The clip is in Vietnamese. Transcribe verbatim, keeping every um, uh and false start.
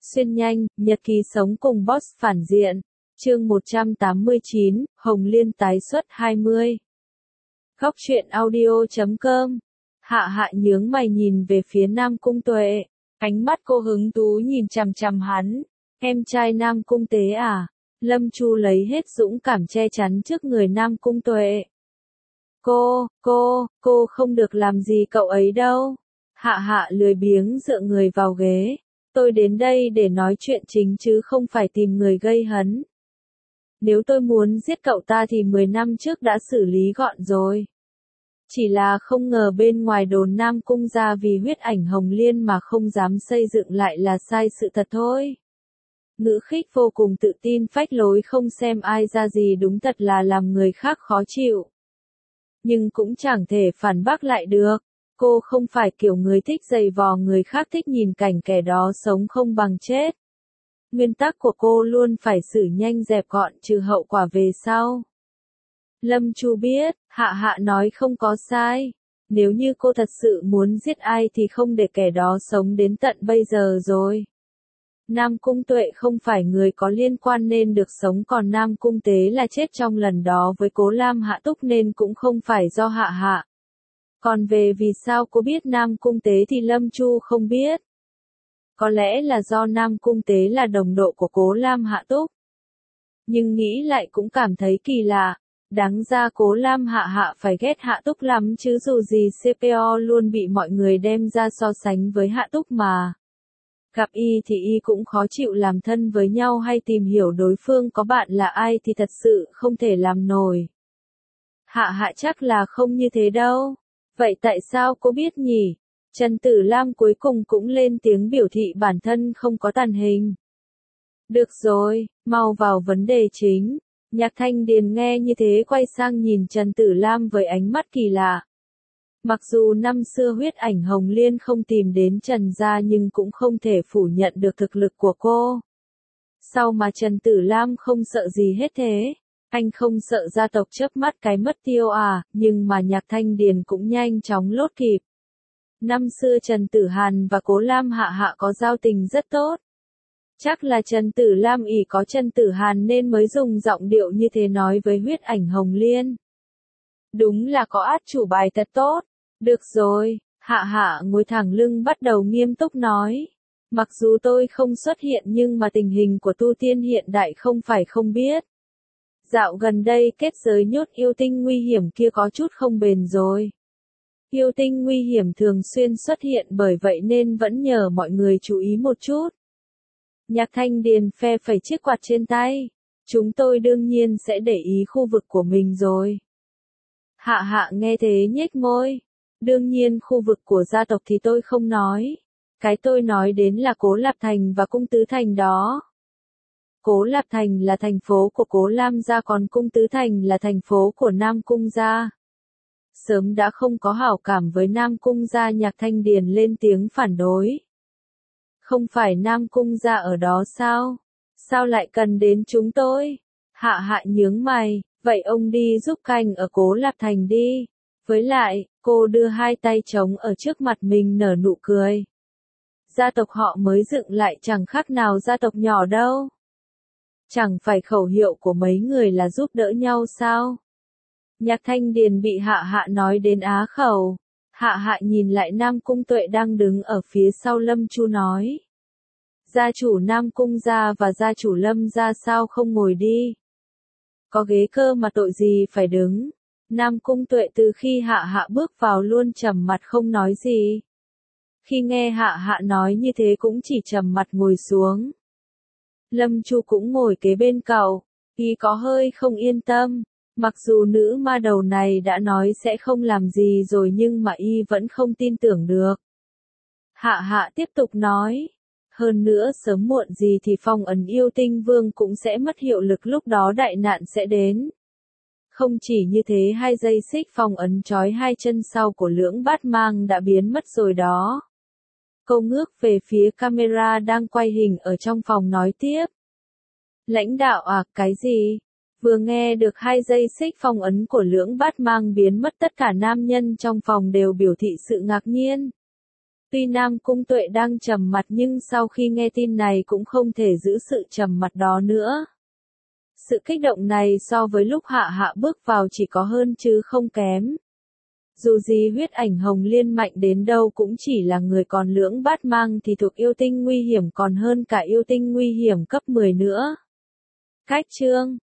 Xuyên nhanh, nhật ký sống cùng boss phản diện. Chương một trăm tám mươi chín, Hồng Liên tái xuất hai mươi. Góc truyện audio chấm com. Hạ Hạ nhướng mày nhìn về phía Nam Cung Tuệ. Ánh mắt cô hứng thú nhìn chằm chằm hắn. Em trai Nam Cung Tế à? Lâm Chu lấy hết dũng cảm che chắn trước người Nam Cung Tuệ. Cô, cô, cô không được làm gì cậu ấy đâu. Hạ Hạ lười biếng dựa người vào ghế. Tôi đến đây để nói chuyện chính chứ không phải tìm người gây hấn. Nếu tôi muốn giết cậu ta thì mười năm trước đã xử lý gọn rồi. Chỉ là không ngờ bên ngoài đồn Nam Cung ra vì huyết ảnh Hồng Liên mà không dám xây dựng lại là sai sự thật thôi. Ngữ khích vô cùng tự tin phách lối không xem ai ra gì đúng thật là làm người khác khó chịu. Nhưng cũng chẳng thể phản bác lại được. Cô không phải kiểu người thích giày vò người khác, thích nhìn cảnh kẻ đó sống không bằng chết. Nguyên tắc của cô luôn phải xử nhanh dẹp gọn trừ hậu quả về sau. Lâm Chu biết, Hạ Hạ nói không có sai. Nếu như cô thật sự muốn giết ai thì không để kẻ đó sống đến tận bây giờ rồi. Nam Cung Tuệ không phải người có liên quan nên được sống, còn Nam Cung Tế là chết trong lần đó với Cố Lam Hạ Túc nên cũng không phải do Hạ Hạ. Còn về vì sao cô biết Nam Cung Tế thì Lâm Chu không biết. Có lẽ là do Nam Cung Tế là đồng đội của Cố Lam Hạ Túc. Nhưng nghĩ lại cũng cảm thấy kỳ lạ. Đáng ra Cố Lam Hạ Hạ phải ghét Hạ Túc lắm chứ, dù gì xê pê o luôn bị mọi người đem ra so sánh với Hạ Túc mà. Gặp y thì y cũng khó chịu, làm thân với nhau hay tìm hiểu đối phương có bạn là ai thì thật sự không thể làm nổi. Hạ Hạ chắc là không như thế đâu. Vậy tại sao cô biết nhỉ? Trần Tử Lam cuối cùng cũng lên tiếng biểu thị bản thân không có tàng hình. Được rồi, mau vào vấn đề chính. Nhạc Thanh Điền nghe như thế quay sang nhìn Trần Tử Lam với ánh mắt kỳ lạ. Mặc dù năm xưa huyết ảnh Hồng Liên không tìm đến Trần gia nhưng cũng không thể phủ nhận được thực lực của cô. Sao mà Trần Tử Lam không sợ gì hết thế? Anh không sợ gia tộc chớp mắt cái mất tiêu à? Nhưng mà Nhạc Thanh Điền cũng nhanh chóng lốt kịp. Năm xưa Trần Tử Hàn và Cố Lam Hạ Hạ có giao tình rất tốt. Chắc là Trần Tử Lam ỷ có Trần Tử Hàn nên mới dùng giọng điệu như thế nói với huyết ảnh Hồng Liên. Đúng là có át chủ bài thật tốt. Được rồi, Hạ Hạ ngồi thẳng lưng bắt đầu nghiêm túc nói. Mặc dù tôi không xuất hiện nhưng mà tình hình của tu tiên hiện đại không phải không biết. Dạo gần đây kết giới nhốt yêu tinh nguy hiểm kia có chút không bền rồi. Yêu tinh nguy hiểm thường xuyên xuất hiện, bởi vậy nên vẫn nhờ mọi người chú ý một chút. Nhạc Thanh Điền phe phẩy chiếc quạt trên tay. Chúng tôi đương nhiên sẽ để ý khu vực của mình rồi. Hạ Hạ nghe thế nhếch môi. Đương nhiên khu vực của gia tộc thì tôi không nói. Cái tôi nói đến là Cố Lạp Thành và Cung Tứ Thành đó. Cố Lạp Thành là thành phố của Cố Lam gia, còn Cung Tứ Thành là thành phố của Nam Cung gia. Sớm đã không có hảo cảm với Nam Cung gia. Nhạc Thanh Điền lên tiếng phản đối. Không phải Nam Cung gia ở đó sao? Sao lại cần đến chúng tôi? Hạ Hạ nhướng mày, vậy ông đi giúp canh ở Cố Lạp Thành đi. Với lại, cô đưa hai tay trống ở trước mặt mình nở nụ cười. Gia tộc họ mới dựng lại chẳng khác nào gia tộc nhỏ đâu. Chẳng phải khẩu hiệu của mấy người là giúp đỡ nhau sao? Nhạc Thanh Điền bị Hạ Hạ nói đến á khẩu. Hạ Hạ nhìn lại Nam Cung Tuệ đang đứng ở phía sau Lâm Chu nói. Gia chủ Nam Cung gia và gia chủ Lâm gia sao không ngồi đi? Có ghế cơ mà tội gì phải đứng? Nam Cung Tuệ từ khi Hạ Hạ bước vào luôn trầm mặt không nói gì. Khi nghe Hạ Hạ nói như thế cũng chỉ trầm mặt ngồi xuống. Lâm Chu cũng ngồi kế bên cậu. Y có hơi không yên tâm. Mặc dù nữ ma đầu này đã nói sẽ không làm gì rồi nhưng mà y vẫn không tin tưởng được. Hạ Hạ tiếp tục nói. Hơn nữa sớm muộn gì thì phong ấn yêu tinh vương cũng sẽ mất hiệu lực, lúc đó đại nạn sẽ đến. Không chỉ như thế, hai dây xích phong ấn trói hai chân sau của Lưỡng Bát Mang đã biến mất rồi đó. Cô ngước về phía camera đang quay hình ở trong phòng nói tiếp. Lãnh đạo à, cái gì? Vừa nghe được hai dây xích phong ấn của Lưỡng Bát Mang biến mất, tất cả nam nhân trong phòng đều biểu thị sự ngạc nhiên. Tuy Nam Cung Tuệ đang trầm mặt nhưng sau khi nghe tin này cũng không thể giữ sự trầm mặt đó nữa. Sự kích động này so với lúc Hạ Hạ bước vào chỉ có hơn chứ không kém. Dù gì huyết ảnh Hồng Liên mạnh đến đâu cũng chỉ là người còn lưỡng bát mang thì thuộc yêu tinh nguy hiểm còn hơn cả yêu tinh nguy hiểm cấp mười nữa. Cách chương